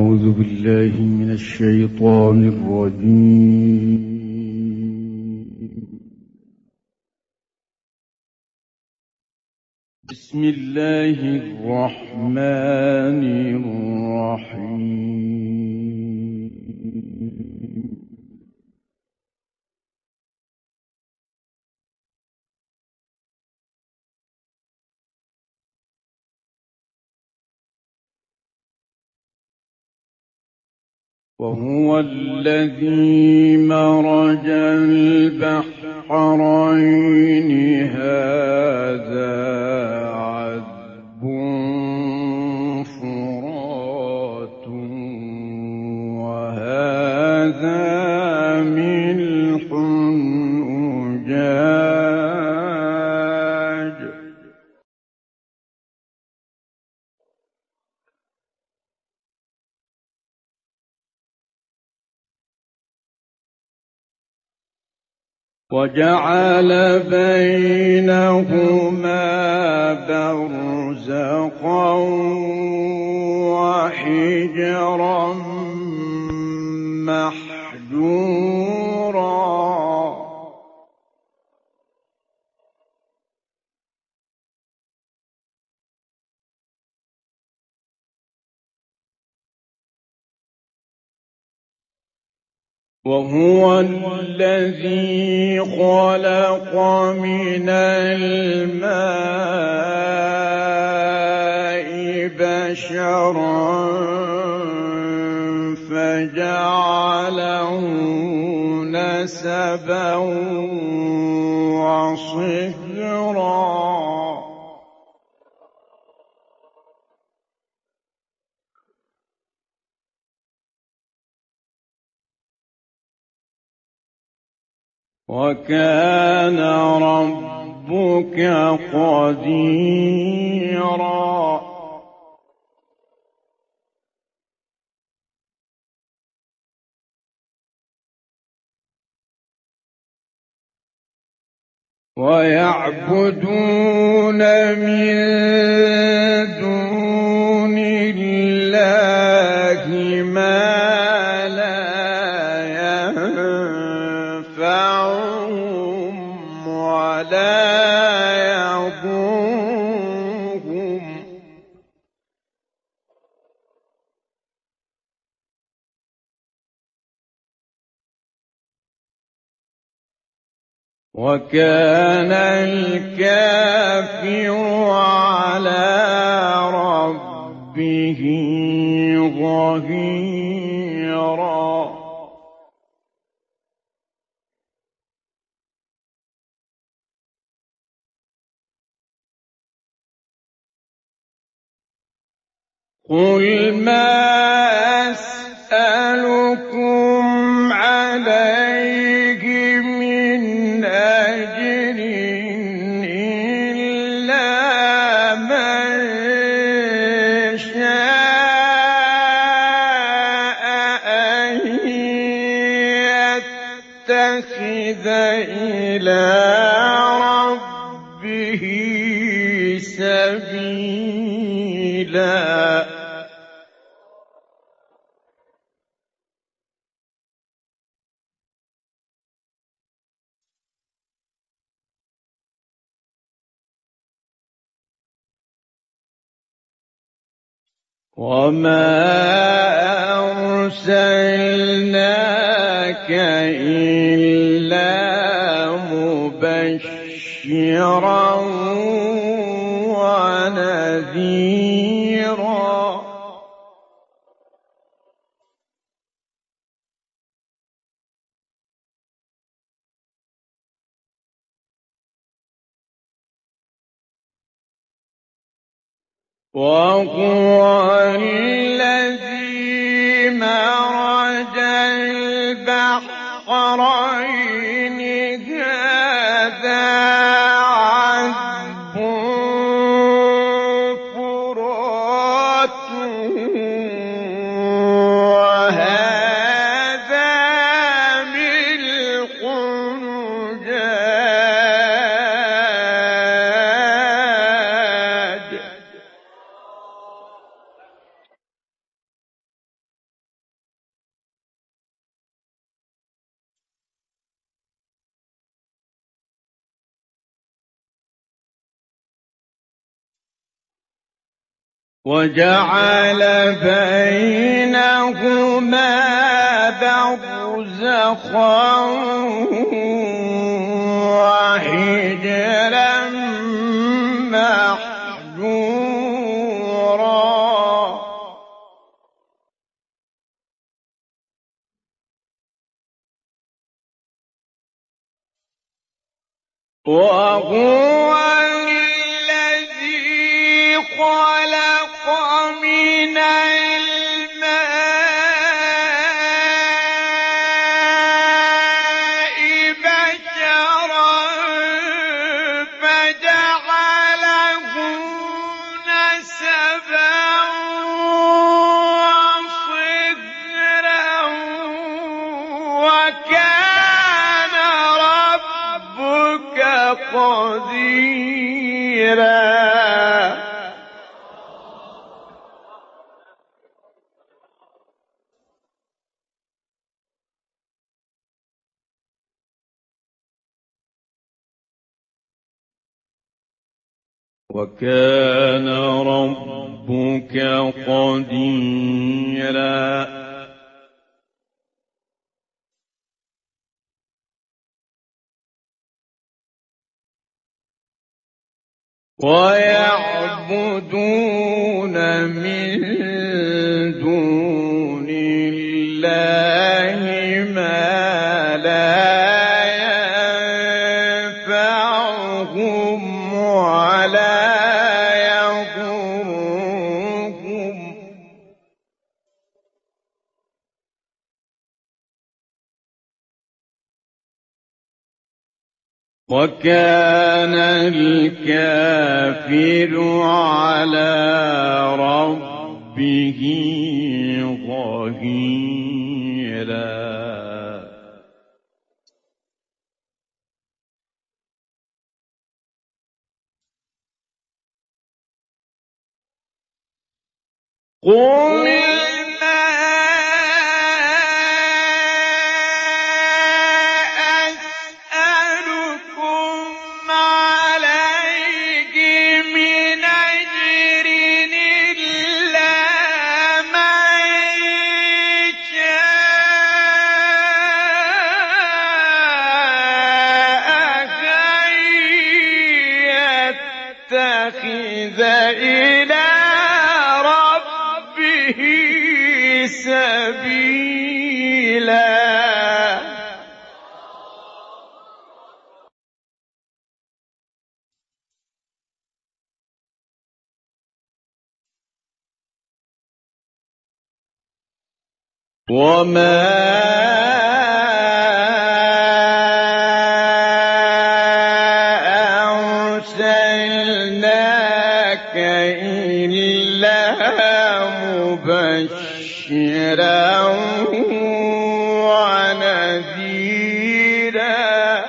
أعوذ بالله من الشيطان الرجيم. بسم الله الرحمن الرحيم. وهو الذي مرج البحرين هذا عذب فرات وهذا ملح أجاج وجعل بينهما برزخا وحجرا محجورا وهو الذي خلق من الماء بشرا فجعله نسبا وصهرا وكان ربك قديرا ويعبدون من دون الله ما لا ينفعهم ولا يضرهم وكان الكافر على ربه ظهيرا قل ما أسألكم عليه من أجر إلا من شاء أن يتخذ إلى ربه سبيلا وما أرسلناك إلا مبشرا ونذيرا وهو الذي مرج البحرين هذا عذب فرات وهذا ملح أجاج وجعل بينهما برزخا وحجرا محجورا وهو الذي خلق من الماء بشرا فجعله نسبا وصهرا وكان ربك قديرا وكان ربك قديرا ويعبدون من دون الله ما لا ينفعهم ولا يضرهم وكان الكافر على ربه ظهيرا قل ما أسألكم عليه من أجر إلا من شاء أن يتخذ إلى ربه سبيلا وما أرسلناك إلا مبشرا ونذيرا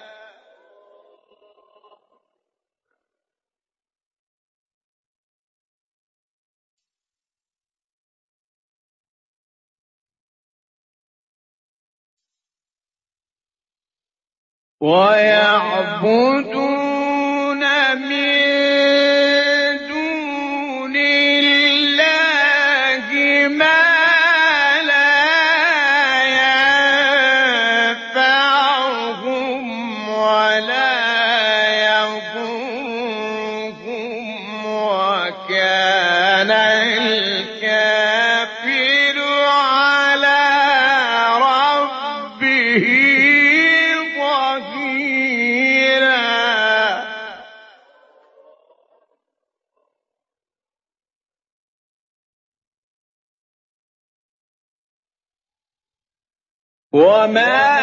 ويعبدون من دون الله ما لا ينفعهم ولا يضرهم وكان الكافر على ربه وما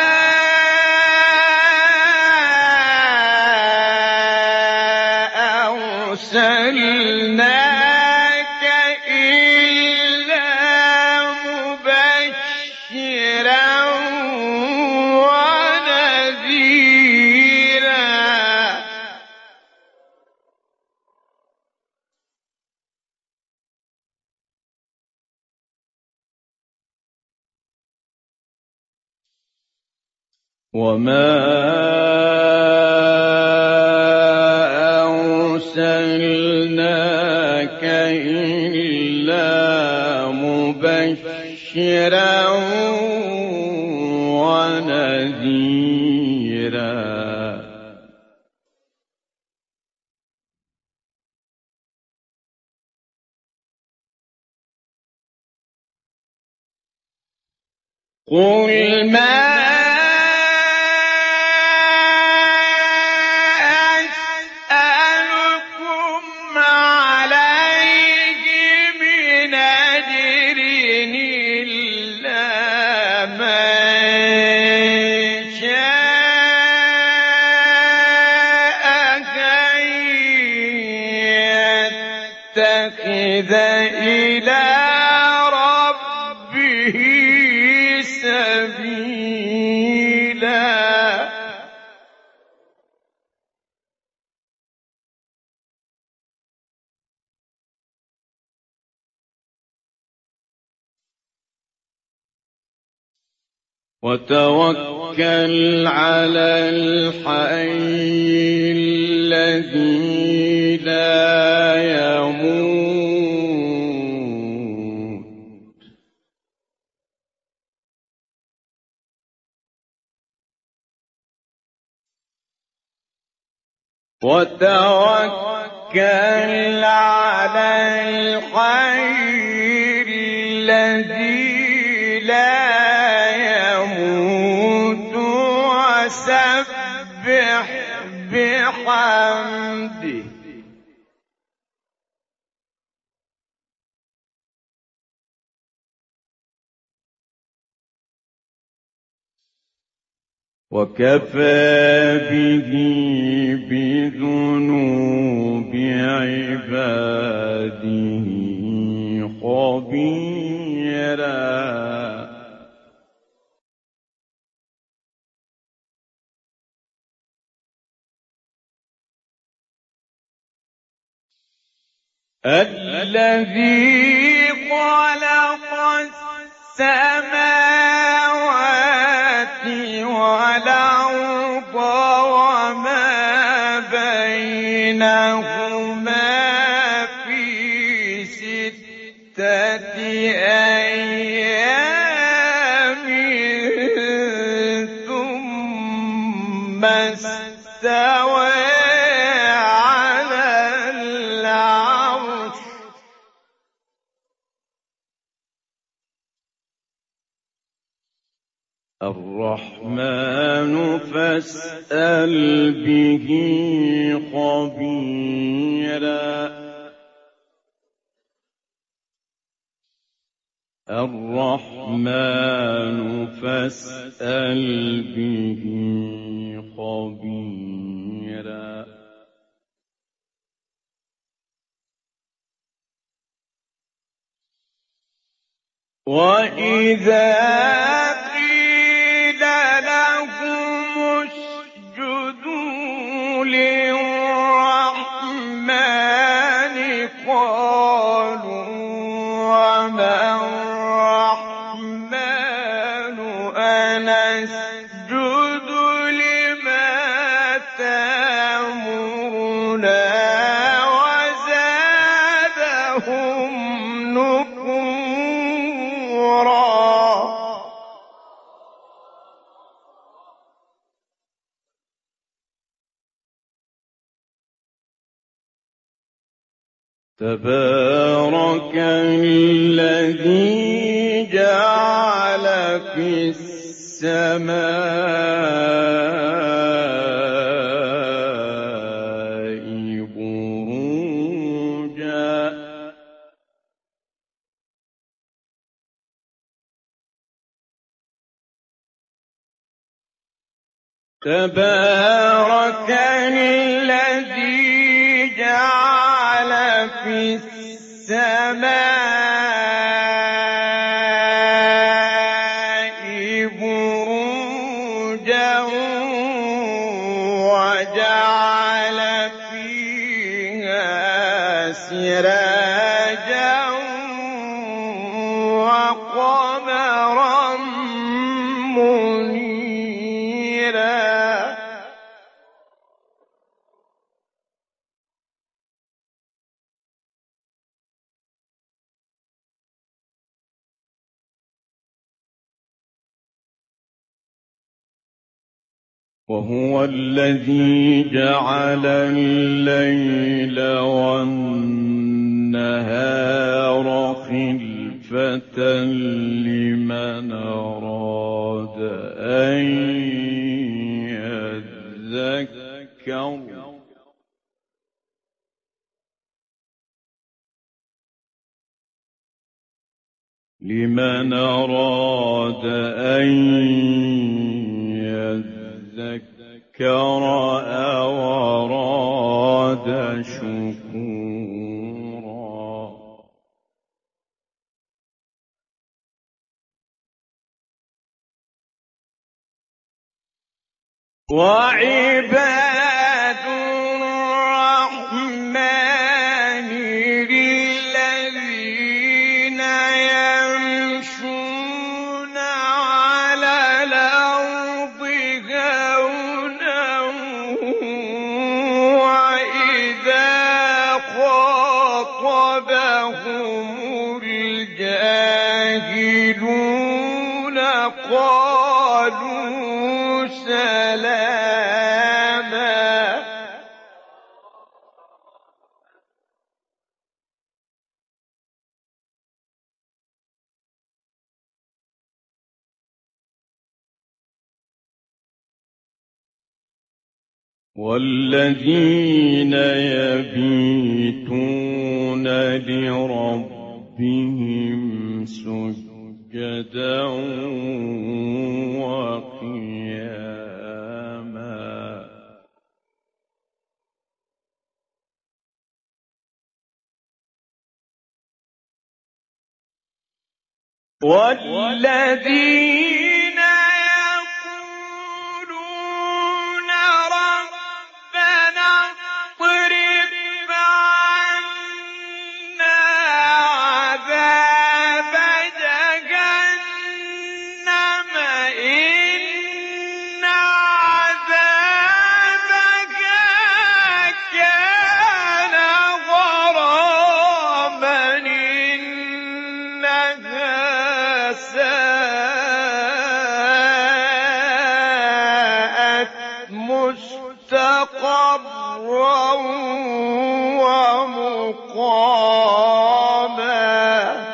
أرسلناك إلا مبشرا ونذيرا وما أرسلناك مبشرا ونذيرا. قل ما أسألكم عليه من أجر إلا من شاء أن يتخذ إلى ربه سبيلا. وتوكل على الحي الذي لا يموت وتوكل على الحي الذي لا يموت وسبح بحمده وكفى به بذنوب عباده خبيرا. الذي خلق السماوات والأرض وما بينهما في 6 أيام ثم استوى على العرش. الرحمن فاسأل به خبيرا. الرحمن فاسأل به خبيرا. وإذا قيل لهم اسجدوا للرحمن قالوا وما الرحمن أنسجد لما تأمرنا وزادهم نفورا. تبارك الذي جعل في السماء بروجا تبارك الذي جعل في السماء بروجا وجعل فيها سراجا وقمرا منيرا. وهو الذي جعل الليل والنهار خلفة لمن أراد أن يذكر أو أراد شكورا. وعباد الرحمن الذين يمشون على الأرض هونا وإذا خاطبهم الجاهلون قالوا سلاما. والذين يبيتون لربهم سجدا وقياما. والذين يقولون ربنا اصرف عنا عذاب جهنم إن عذابها كان غراما إنها ساءت مستقرا ومقاما.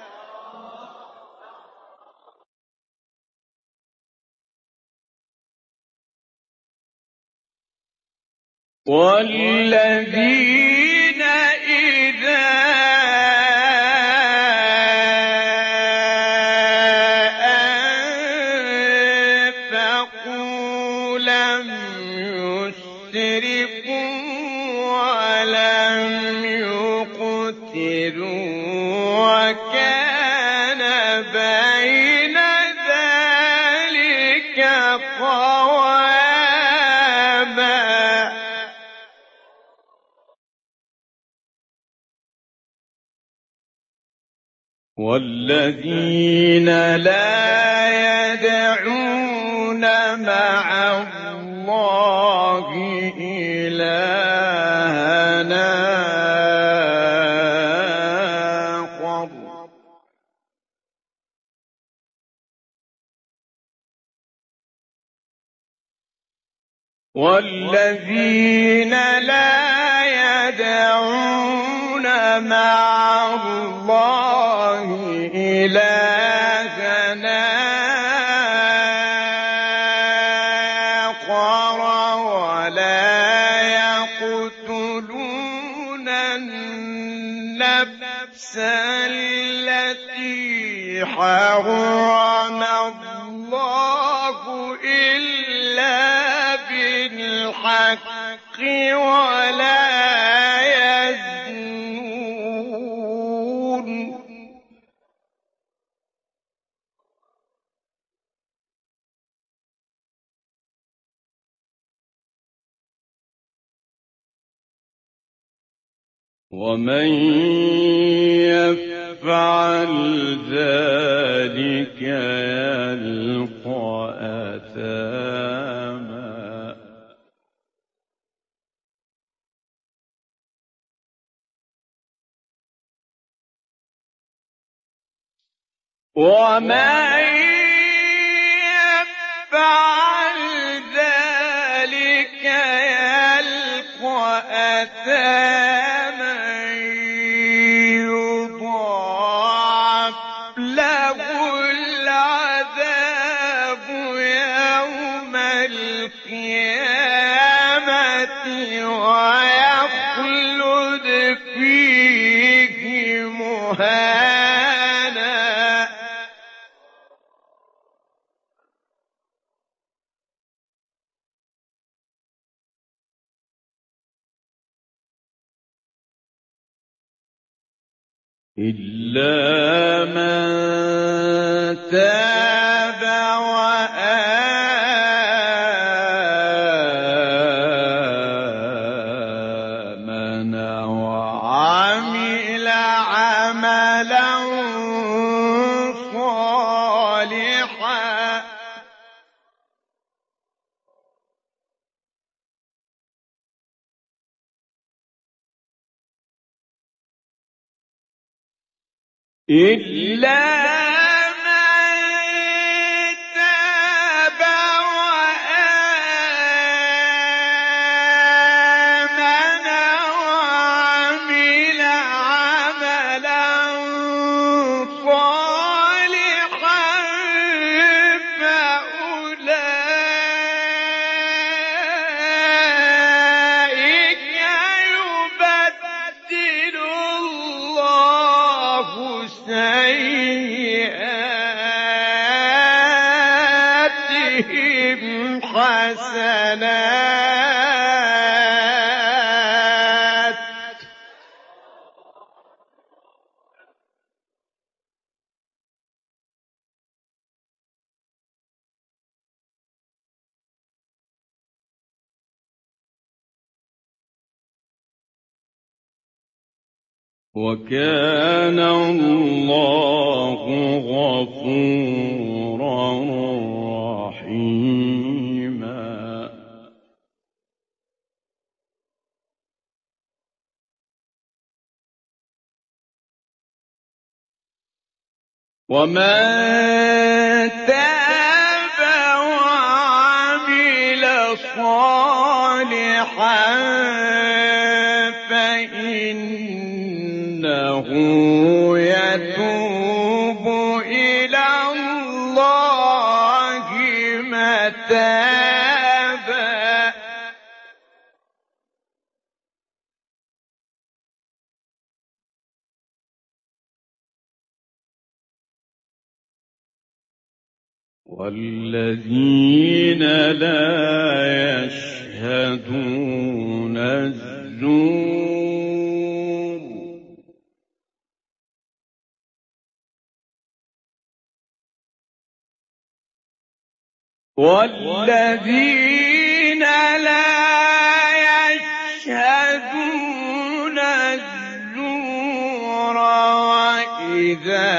والذين إذا أنفقوا لم يسرفوا ولم يقتروا وكان بين ذلك قواما. والذين لا يدعون مع الله إلهنا آخر والذين لا يدعون مع الله إلهنا آخر ولا يقتلون النفس التي حرم الله إلا بالحق ولا يزنون. ومن يفعل ذلك يلقى أثاما. ومن يفعل ذلك أثاما يضاعف له العذاب يوم القيامة ويخلد فيه مهانا. إلا من تاب وآمن وعمل عملا صالحا إلا من تاب وآمن وعمل عملا صالحا فأولئك يبدل الله سيئاتهم حسنات وكان الله غفورا رحيما. ومن تاب وعمل صالحا فإنه يتوب إلى الله متابا. والذين لا يشهدون الزور والذين لا يشهدون الزور وإذا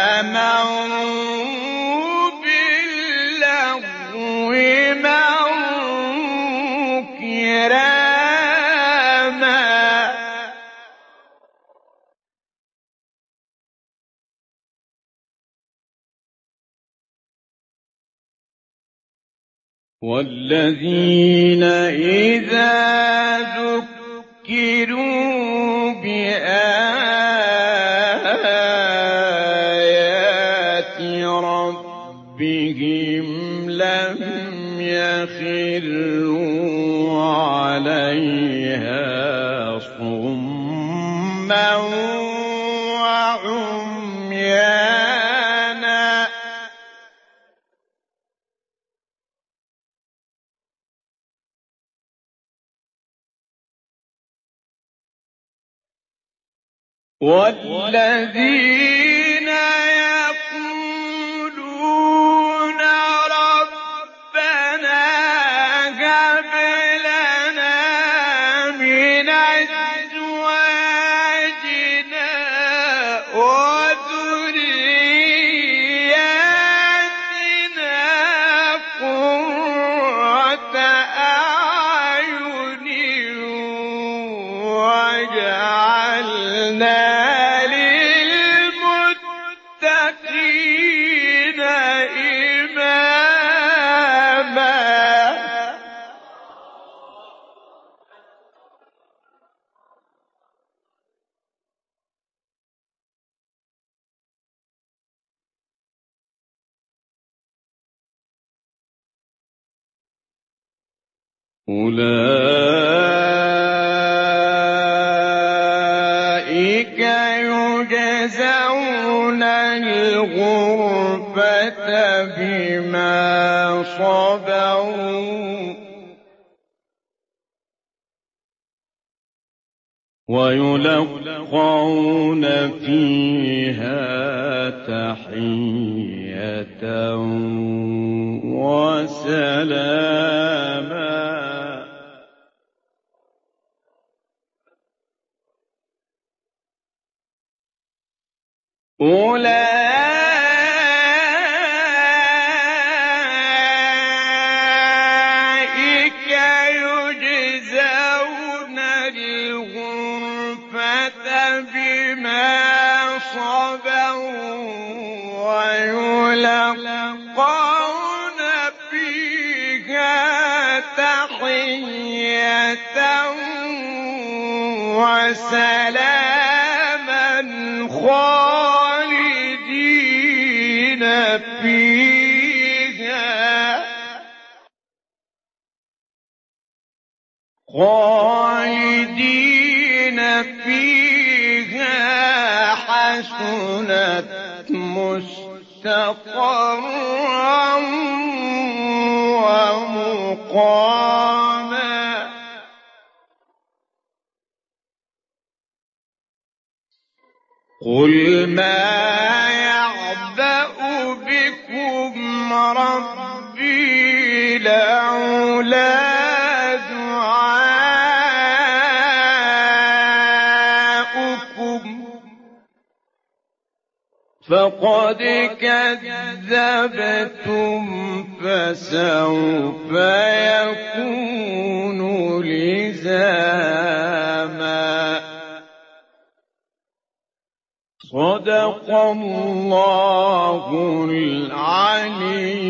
مروا باللغو مروا كراما. والذين إذا ذكروا بآيات ربهم لم يخروا عليها صما وعميانا. والذين يقولون ربنا هب لنا من أزواجنا وذرياتنا قرة أعين واجعلنا للمتقين إماما. أولئك يجزون الغرفة بما صبروا ويلقون فيها تحية وسلاما أولئك يجزون الغرفة بما صبروا ويلقون فيها تحية وسلاما خالدين فيها حسنت مستقرا ومقاما قل ما يعبأ بكم ربي لولا دعاؤكم فقد كذبتم فسوف يكون لزاما صدق الله العلي